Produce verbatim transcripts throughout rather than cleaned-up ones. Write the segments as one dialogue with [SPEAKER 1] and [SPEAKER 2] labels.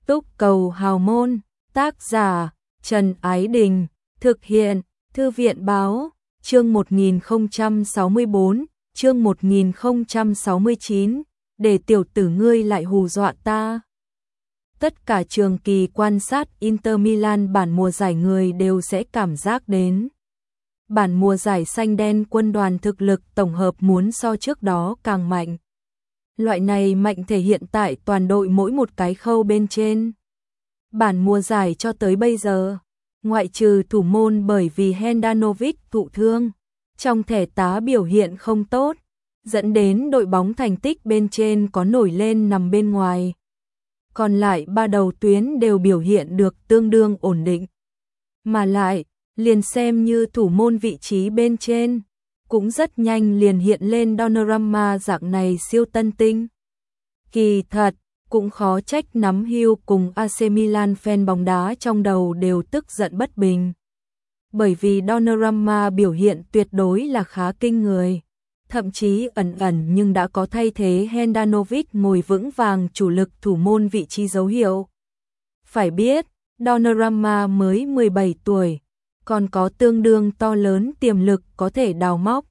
[SPEAKER 1] Túc cầu hào môn, tác giả Trần Ái Đình, thực hiện Thư viện báo, chương một nghìn không trăm sáu mươi bốn, chương một nghìn không trăm sáu mươi chín, để tiểu tử ngươi lại hù dọa ta. Tất cả trường kỳ quan sát Inter Milan bản mùa giải người đều sẽ cảm giác đến. Bản mùa giải xanh đen quân đoàn thực lực tổng hợp muốn so trước đó càng mạnh. Loại này mạnh thể hiện tại toàn đội mỗi một cái khâu bên trên. Bản mùa giải cho tới bây giờ, ngoại trừ thủ môn bởi vì Handanovic thụ thương, trong thẻ tá biểu hiện không tốt, dẫn đến đội bóng thành tích bên trên có nổi lên nằm bên ngoài. Còn lại ba đầu tuyến đều biểu hiện được tương đương ổn định. Mà lại, liền xem như thủ môn vị trí bên trên, cũng rất nhanh liền hiện lên Donnarumma dạng này siêu tân tinh. Kỳ thật, cũng khó trách nắm hưu cùng a xê Milan fan bóng đá trong đầu đều tức giận bất bình. Bởi vì Donnarumma biểu hiện tuyệt đối là khá kinh người, thậm chí ẩn ẩn nhưng đã có thay thế Handanovic ngồi vững vàng chủ lực thủ môn vị trí dấu hiệu. Phải biết, Donnarumma mới mười bảy tuổi, còn có tương đương to lớn tiềm lực có thể đào móc.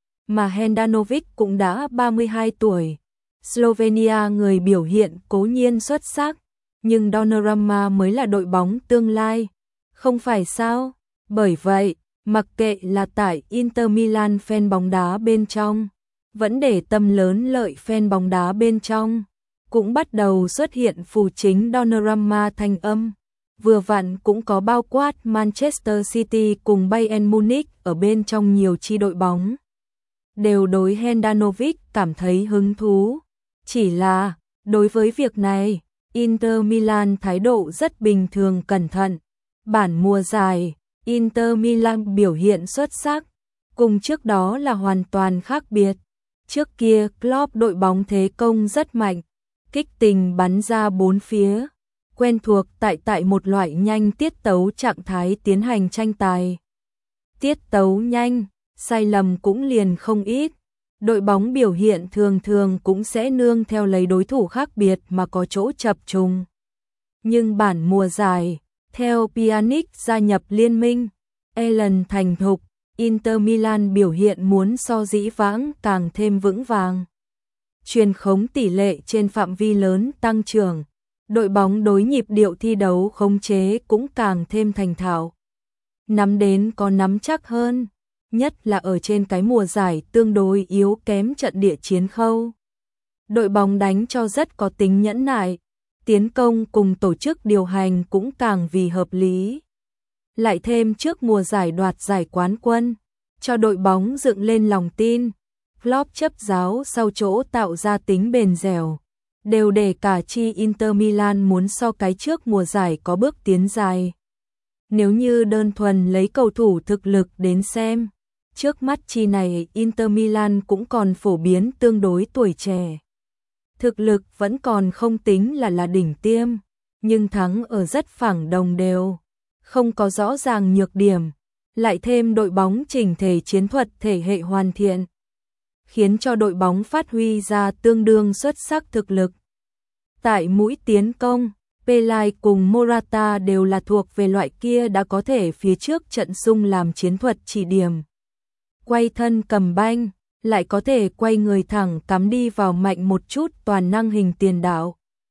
[SPEAKER 1] Mà Handanovic cũng đã ba mươi hai tuổi. Slovenia người biểu hiện cố nhiên xuất sắc, nhưng Donnarumma mới là đội bóng tương lai, không phải sao? Bởi vậy, mặc kệ là tại Inter Milan fan bóng đá bên trong, vẫn để tâm lớn lợi fan bóng đá bên trong, cũng bắt đầu xuất hiện phù chính Donnarumma thanh âm. Vừa vặn cũng có bao quát Manchester City cùng Bayern Munich ở bên trong nhiều chi đội bóng. Đều đối Handanovic cảm thấy hứng thú. Chỉ là, đối với việc này, Inter Milan thái độ rất bình thường cẩn thận. Bản mùa giải, Inter Milan biểu hiện xuất sắc, cùng trước đó là hoàn toàn khác biệt. Trước kia Klopp đội bóng thế công rất mạnh, kích tình bắn ra bốn phía, quen thuộc tại tại một loại nhanh tiết tấu trạng thái tiến hành tranh tài. Tiết tấu nhanh, sai lầm cũng liền không ít. Đội bóng biểu hiện thường thường cũng sẽ nương theo lấy đối thủ khác biệt mà có chỗ chập trùng. Nhưng bản mùa giải, theo Pjanic gia nhập liên minh, Alan thành thục, Inter Milan biểu hiện muốn so dĩ vãng càng thêm vững vàng. Truyền khống tỷ lệ trên phạm vi lớn tăng trưởng, đội bóng đối nhịp điệu thi đấu khống chế cũng càng thêm thành thạo. Nắm đến có nắm chắc hơn. Nhất là ở trên cái mùa giải tương đối yếu kém trận địa chiến khâu. Đội bóng đánh cho rất có tính nhẫn nại, tiến công cùng tổ chức điều hành cũng càng vì hợp lý. Lại thêm trước mùa giải đoạt giải quán quân, cho đội bóng dựng lên lòng tin, Klopp chấp giáo sau chỗ tạo ra tính bền dẻo, đều để cả chi Inter Milan muốn so cái trước mùa giải có bước tiến dài. Nếu như đơn thuần lấy cầu thủ thực lực đến xem, trước mắt chi này Inter Milan cũng còn phổ biến tương đối tuổi trẻ. Thực lực vẫn còn không tính là là đỉnh tiêm, nhưng thắng ở rất phẳng đồng đều, không có rõ ràng nhược điểm, lại thêm đội bóng chỉnh thể chiến thuật thể hệ hoàn thiện, khiến cho đội bóng phát huy ra tương đương xuất sắc thực lực. Tại mũi tiến công, Pelai cùng Morata đều là thuộc về loại kia đã có thể phía trước trận sung làm chiến thuật chỉ điểm. Quay thân cầm banh, lại có thể quay người thẳng cắm đi vào mạnh một chút toàn năng hình tiền đạo.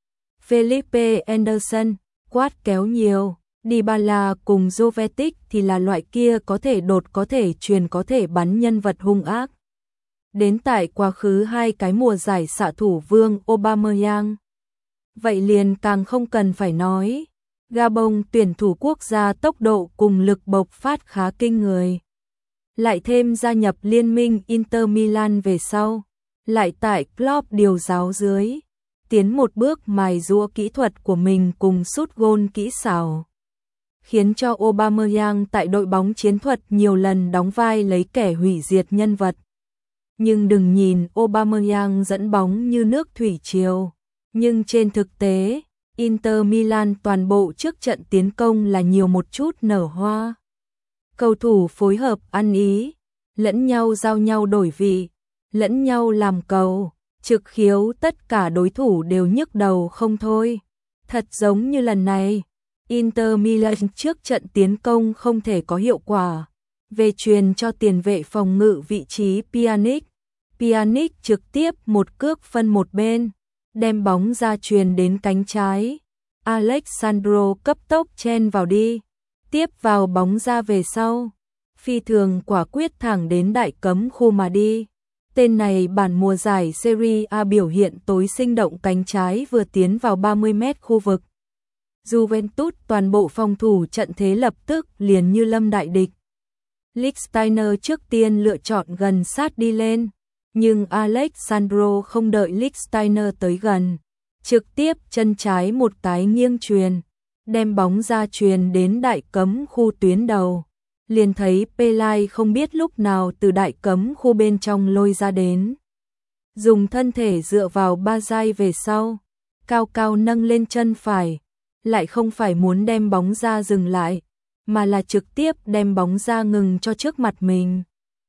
[SPEAKER 1] Felipe Anderson, quát kéo nhiều, Dybala cùng Jovetic thì là loại kia có thể đột có thể truyền có thể bắn nhân vật hung ác. Đến tại quá khứ hai cái mùa giải xạ thủ vương Aubameyang. Vậy liền càng không cần phải nói, Gabon tuyển thủ quốc gia tốc độ cùng lực bộc phát khá kinh người. Lại thêm gia nhập liên minh Inter Milan về sau, lại tại Klopp điều giáo dưới, tiến một bước mài giũa kỹ thuật của mình cùng sút gôn kỹ xảo, khiến cho Aubameyang tại đội bóng chiến thuật nhiều lần đóng vai lấy kẻ hủy diệt nhân vật. Nhưng đừng nhìn Aubameyang dẫn bóng như nước thủy triều, nhưng trên thực tế, Inter Milan toàn bộ trước trận tiến công là nhiều một chút nở hoa. Cầu thủ phối hợp ăn ý, lẫn nhau giao nhau đổi vị, lẫn nhau làm cầu, trực khiếu tất cả đối thủ đều nhức đầu không thôi. Thật giống như lần này, Inter Milan trước trận tiến công không thể có hiệu quả. Về truyền cho tiền vệ phòng ngự vị trí Pjanic. Pjanic trực tiếp một cước phân một bên, đem bóng ra truyền đến cánh trái. Alexandro cấp tốc chen vào đi, tiếp vào bóng ra về sau. Phi thường quả quyết thẳng đến đại cấm khu mà đi. Tên này bản mùa giải Serie A biểu hiện tối sinh động, cánh trái vừa tiến vào ba mươi mét khu vực Juventus, toàn bộ phòng thủ trận thế lập tức liền như lâm đại địch. Lichtsteiner trước tiên lựa chọn gần sát đi lên, nhưng Alexandro không đợi Lichtsteiner tới gần, trực tiếp chân trái một cái nghiêng truyền, đem bóng ra truyền đến đại cấm khu tuyến đầu. Liền thấy Pelai không biết lúc nào từ đại cấm khu bên trong lôi ra đến. Dùng thân thể dựa vào ba giây về sau, cao cao nâng lên chân phải, lại không phải muốn đem bóng ra dừng lại, mà là trực tiếp đem bóng ra ngừng cho trước mặt mình.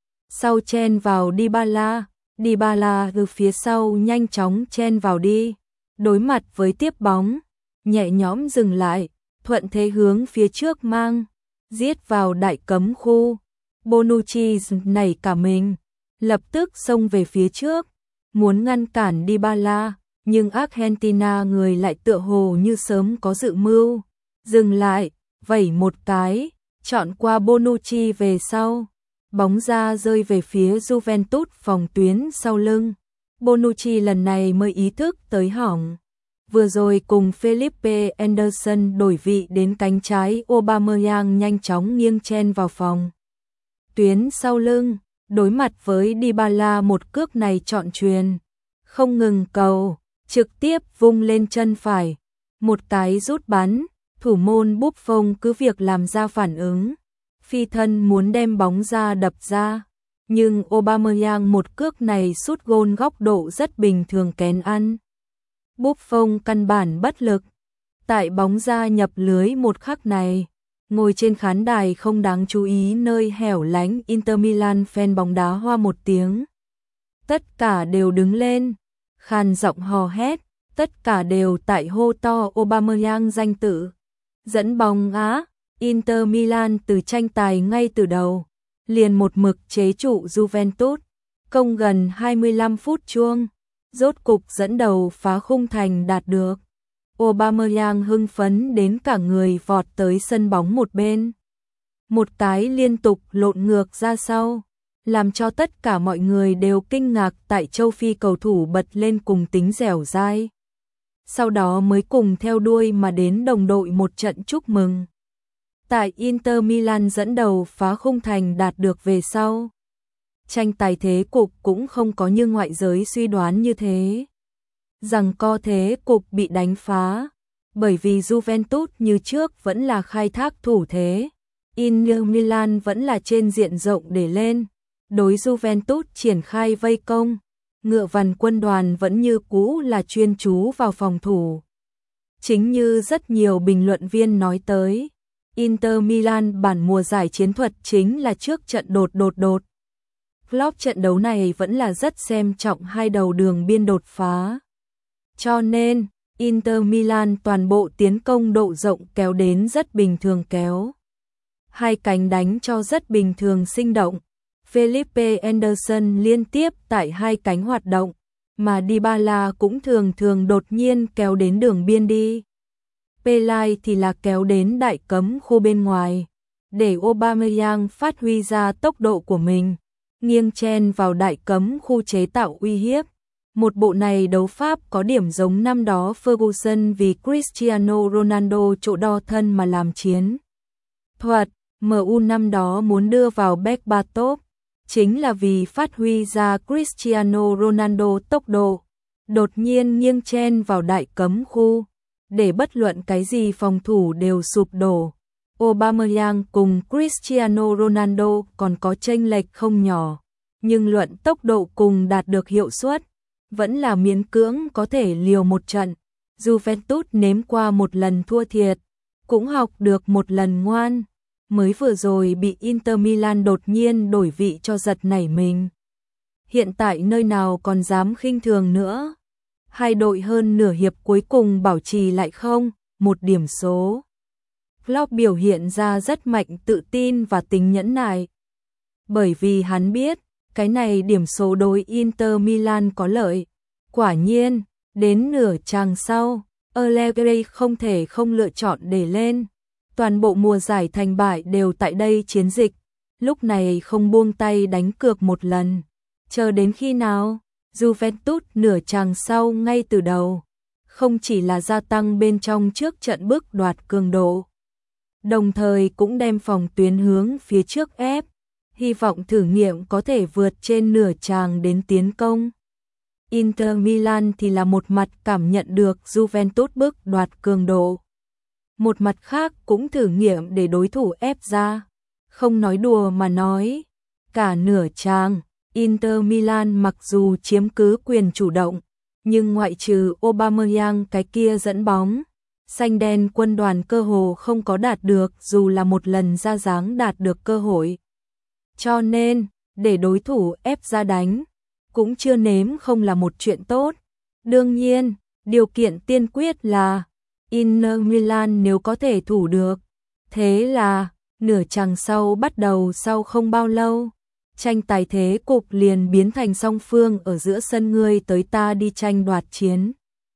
[SPEAKER 1] Sau chen vào Dybala, Dybala từ phía sau nhanh chóng chen vào đi, đối mặt với tiếp bóng, nhẹ nhõm dừng lại, thuận thế hướng phía trước mang, giết vào đại cấm khu. Bonucci nảy cả mình, lập tức xông về phía trước, muốn ngăn cản Dybala, nhưng Argentina người lại tựa hồ như sớm có dự mưu, dừng lại, vẩy một cái, chọn qua Bonucci về sau. Bóng ra rơi về phía Juventus phòng tuyến sau lưng. Bonucci lần này mới ý thức tới hỏng. Vừa rồi cùng Felipe Anderson đổi vị đến cánh trái, Aubameyang nhanh chóng nghiêng chen vào phòng tuyến sau lưng, đối mặt với Dybala một cước này chọn truyền, không ngừng cầu, trực tiếp vung lên chân phải, một cái rút bắn, thủ môn Buffon cứ việc làm ra phản ứng, phi thân muốn đem bóng ra đập ra, nhưng Aubameyang một cước này sút gôn góc độ rất bình thường kén ăn. Buffon căn bản bất lực. Tại bóng ra nhập lưới một khắc này, ngồi trên khán đài không đáng chú ý nơi hẻo lánh Inter Milan fan bóng đá hoa một tiếng. Tất cả đều đứng lên, khàn giọng hò hét, tất cả đều tại hô to Aubameyang danh tự. Dẫn bóng Á, Inter Milan từ tranh tài ngay từ đầu, liền một mực chế trụ Juventus, công gần hai mươi lăm phút chuông, rốt cục dẫn đầu phá khung thành đạt được. Aubameyang hưng phấn đến cả người vọt tới sân bóng một bên. Một cái liên tục lộn ngược ra sau, làm cho tất cả mọi người đều kinh ngạc. Tại châu Phi cầu thủ bật lên cùng tính dẻo dai. Sau đó mới cùng theo đuôi mà đến đồng đội một trận chúc mừng. Tại Inter Milan dẫn đầu phá khung thành đạt được về sau, tranh tài thế cục cũng không có như ngoại giới suy đoán như thế. Rằng co thế cục bị đánh phá, bởi vì Juventus như trước vẫn là khai thác thủ thế. Inter Milan vẫn là trên diện rộng để lên, đối Juventus triển khai vây công. Ngựa vằn quân đoàn vẫn như cũ là chuyên chú vào phòng thủ. Chính như rất nhiều bình luận viên nói tới, Inter Milan bản mùa giải chiến thuật chính là trước trận đột đột đột. Klopp trận đấu này vẫn là rất xem trọng hai đầu đường biên đột phá. Cho nên, Inter Milan toàn bộ tiến công độ rộng kéo đến rất bình thường kéo. Hai cánh đánh cho rất bình thường sinh động. Felipe Anderson liên tiếp tại hai cánh hoạt động, mà Dybala cũng thường thường đột nhiên kéo đến đường biên đi. Pelai thì là kéo đến đại cấm khu bên ngoài, để Aubameyang phát huy ra tốc độ của mình, nghiêng chen vào đại cấm khu chế tạo uy hiếp. Một bộ này đấu pháp có điểm giống năm đó Ferguson vì Cristiano Ronaldo chỗ đo thân mà làm chiến thuật. em u năm đó muốn đưa vào Berbatov, chính là vì phát huy ra Cristiano Ronaldo tốc độ, đột nhiên nghiêng chen vào đại cấm khu, để bất luận cái gì phòng thủ đều sụp đổ. Aubameyang cùng Cristiano Ronaldo còn có chênh lệch không nhỏ, nhưng luận tốc độ cùng đạt được hiệu suất, vẫn là miễn cưỡng có thể liều một trận. Juventus nếm qua một lần thua thiệt, cũng học được một lần ngoan, mới vừa rồi bị Inter Milan đột nhiên đổi vị cho giật nảy mình. Hiện tại nơi nào còn dám khinh thường nữa. Hai đội hơn nửa hiệp cuối cùng bảo trì lại không, một điểm số. Klopp biểu hiện ra rất mạnh tự tin và tính nhẫn nại. Bởi vì hắn biết, cái này điểm số đối Inter Milan có lợi. Quả nhiên, đến nửa chàng sau, Allegri không thể không lựa chọn để lên. Toàn bộ mùa giải thành bại đều tại đây chiến dịch, lúc này không buông tay đánh cược một lần. Chờ đến khi nào? Juventus nửa chàng sau ngay từ đầu, không chỉ là gia tăng bên trong trước trận bước đoạt cường độ, đồng thời cũng đem phòng tuyến hướng phía trước ép, hy vọng thử nghiệm có thể vượt trên nửa chàng đến tiến công. Inter Milan thì là một mặt cảm nhận được Juventus bước đoạt cường độ, một mặt khác cũng thử nghiệm để đối thủ ép ra. Không nói đùa mà nói, cả nửa chàng, Inter Milan mặc dù chiếm cứ quyền chủ động, nhưng ngoại trừ Aubameyang cái kia dẫn bóng, xanh đen quân đoàn cơ hồ không có đạt được dù là một lần ra dáng đạt được cơ hội. Cho nên, để đối thủ ép ra đánh, cũng chưa nếm không là một chuyện tốt. Đương nhiên, điều kiện tiên quyết là Inter Milan nếu có thể thủ được. Thế là, nửa chặng sau bắt đầu sau không bao lâu, tranh tài thế cục liền biến thành song phương ở giữa sân ngươi tới ta đi tranh đoạt chiến.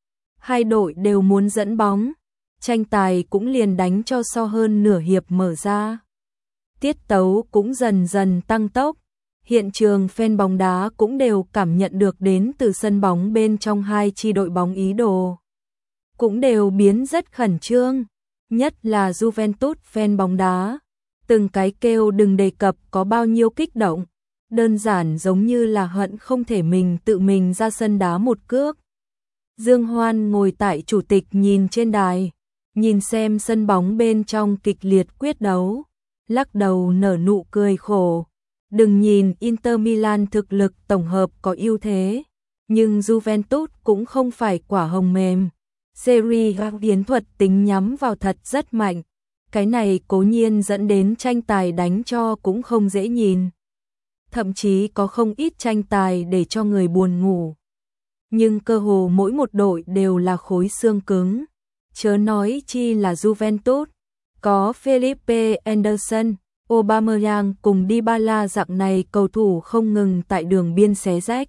[SPEAKER 1] Hai đội đều muốn dẫn bóng, tranh tài cũng liền đánh cho so hơn nửa hiệp mở ra. Tiết tấu cũng dần dần tăng tốc, hiện trường fan bóng đá cũng đều cảm nhận được đến từ sân bóng bên trong hai chi đội bóng ý đồ. Cũng đều biến rất khẩn trương, nhất là Juventus fan bóng đá. Từng cái kêu đừng đề cập có bao nhiêu kích động, đơn giản giống như là hận không thể mình tự mình ra sân đá một cước. Dương Hoan ngồi tại chủ tịch nhìn trên đài, nhìn xem sân bóng bên trong kịch liệt quyết đấu, lắc đầu nở nụ cười khổ. Đừng nhìn Inter Milan thực lực tổng hợp có ưu thế, nhưng Juventus cũng không phải quả hồng mềm. Serie A chiến thuật tính nhắm vào thật rất mạnh. Cái này cố nhiên dẫn đến tranh tài đánh cho cũng không dễ nhìn. Thậm chí có không ít tranh tài để cho người buồn ngủ. Nhưng cơ hồ mỗi một đội đều là khối xương cứng. Chớ nói chi là Juventus. Có Felipe Anderson, Aubameyang cùng Dybala dạng này cầu thủ không ngừng tại đường biên xé rách.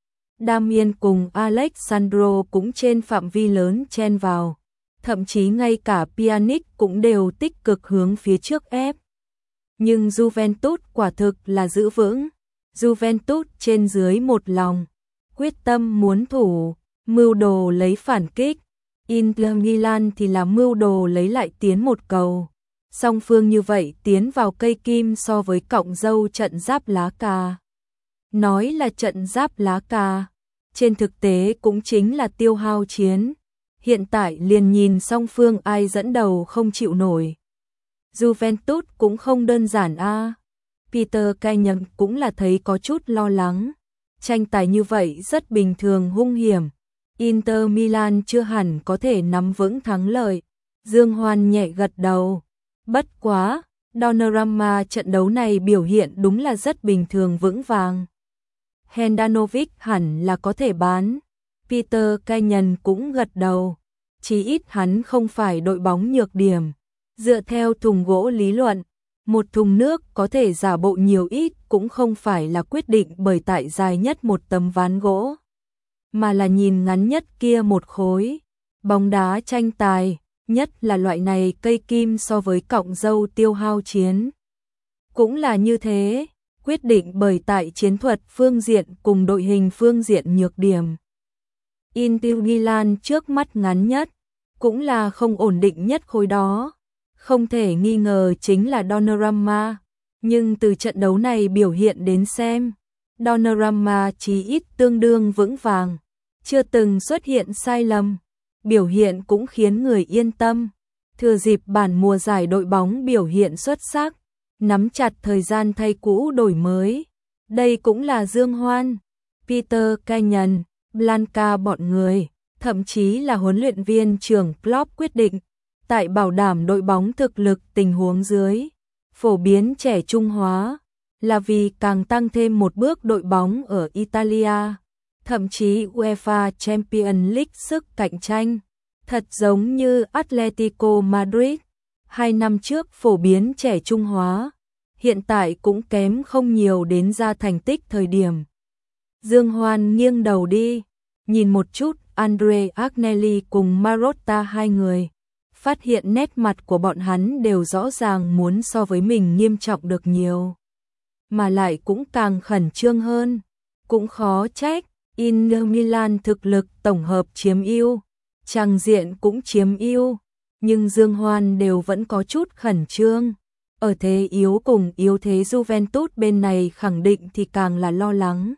[SPEAKER 1] Damian cùng Alexandro cũng trên phạm vi lớn chen vào. Thậm chí ngay cả Pjanic cũng đều tích cực hướng phía trước ép. Nhưng Juventus quả thực là giữ vững. Juventus trên dưới một lòng, quyết tâm muốn thủ, mưu đồ lấy phản kích. Inter Milan thì là mưu đồ lấy lại tiến một cầu. Song phương như vậy tiến vào cây kim so với cọng dâu trận giáp lá cà. Nói là trận giáp lá cà, trên thực tế cũng chính là tiêu hao chiến. Hiện tại liền nhìn song phương ai dẫn đầu không chịu nổi. Juventus cũng không đơn giản a. À. Peter Kenyon cũng là thấy có chút lo lắng. Tranh tài như vậy rất bình thường hung hiểm. Inter Milan chưa hẳn có thể nắm vững thắng lợi. Dương Hoan nhẹ gật đầu. Bất quá, Donnarumma trận đấu này biểu hiện đúng là rất bình thường vững vàng. Handanovic hẳn là có thể bán. Peter Kenyon cũng gật đầu. Chí ít hắn không phải đội bóng nhược điểm. Dựa theo thùng gỗ lý luận, một thùng nước có thể giả bộ nhiều ít cũng không phải là quyết định bởi tại dài nhất một tấm ván gỗ, mà là nhìn ngắn nhất kia một khối. Bóng đá tranh tài, nhất là loại này cây kim so với cọng dâu tiêu hao chiến. Cũng là như thế, quyết định bởi tại chiến thuật phương diện cùng đội hình phương diện nhược điểm. Inter Milan trước mắt ngắn nhất, cũng là không ổn định nhất khối đó. Không thể nghi ngờ chính là Donnarumma, nhưng từ trận đấu này biểu hiện đến xem, Donnarumma chí ít tương đương vững vàng, chưa từng xuất hiện sai lầm, biểu hiện cũng khiến người yên tâm. Thừa dịp bản mùa giải đội bóng biểu hiện xuất sắc, nắm chặt thời gian thay cũ đổi mới. Đây cũng là Dương Hoan, Peter Kenyon, Blanca bọn người, thậm chí là huấn luyện viên trưởng Klopp quyết định, tại bảo đảm đội bóng thực lực tình huống dưới, phổ biến trẻ trung hóa, là vì càng tăng thêm một bước đội bóng ở Italia. thậm chí UEFA Champions League sức cạnh tranh, thật giống như Atletico Madrid, hai năm trước phổ biến trẻ trung hóa, hiện tại cũng kém không nhiều đến ra thành tích thời điểm. Dương Hoan nghiêng đầu đi, nhìn một chút Andre Agnelli cùng Marotta hai người, phát hiện nét mặt của bọn hắn đều rõ ràng muốn so với mình nghiêm trọng được nhiều. Mà lại cũng càng khẩn trương hơn, cũng khó trách, Inter Milan thực lực tổng hợp chiếm ưu, trang diện cũng chiếm ưu, nhưng Dương Hoan đều vẫn có chút khẩn trương. Ở thế yếu cùng yếu thế Juventus bên này khẳng định thì càng là lo lắng.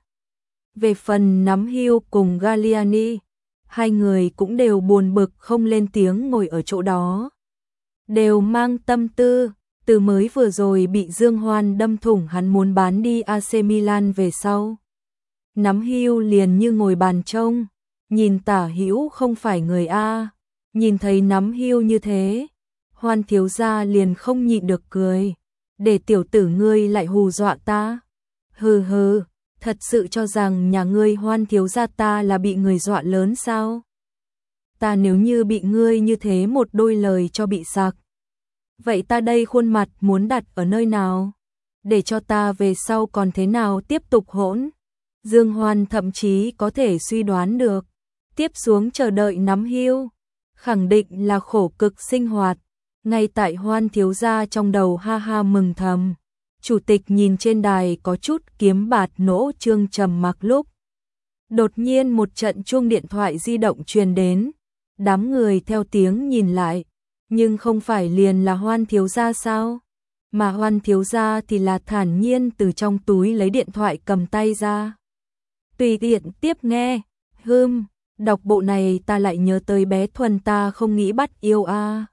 [SPEAKER 1] Về phần nắm hưu cùng Galliani, hai người cũng đều buồn bực không lên tiếng ngồi ở chỗ đó. Đều mang tâm tư, từ mới vừa rồi bị Dương Hoan đâm thủng hắn muốn bán đi a xê Milan về sau. Nắm hưu liền như ngồi bàn trông, nhìn Tả Hữu không phải người A, nhìn thấy nắm hưu như thế, Hoan thiếu gia liền không nhịn được cười, để tiểu tử ngươi lại hù dọa ta. Hừ hừ, thật sự cho rằng nhà ngươi Hoan thiếu gia ta là bị người dọa lớn sao? Ta nếu như bị ngươi như thế một đôi lời cho bị sặc, vậy ta đây khuôn mặt muốn đặt ở nơi nào? Để cho ta về sau còn thế nào tiếp tục hỗn? Dương Hoan thậm chí có thể suy đoán được, tiếp xuống chờ đợi nắm hưu, khẳng định là khổ cực sinh hoạt. Ngay tại Hoan thiếu gia trong đầu ha ha mừng thầm, chủ tịch nhìn trên đài có chút kiếm bạt nỗ trương trầm mặc lúc. Đột nhiên một trận chuông điện thoại di động truyền đến, đám người theo tiếng nhìn lại, nhưng không phải liền là Hoan thiếu gia sao? Mà Hoan thiếu gia thì là thản nhiên từ trong túi lấy điện thoại cầm tay ra. Tùy tiện tiếp nghe, hừm, đọc bộ này ta lại nhớ tới bé Thuần ta không nghĩ bắt yêu a.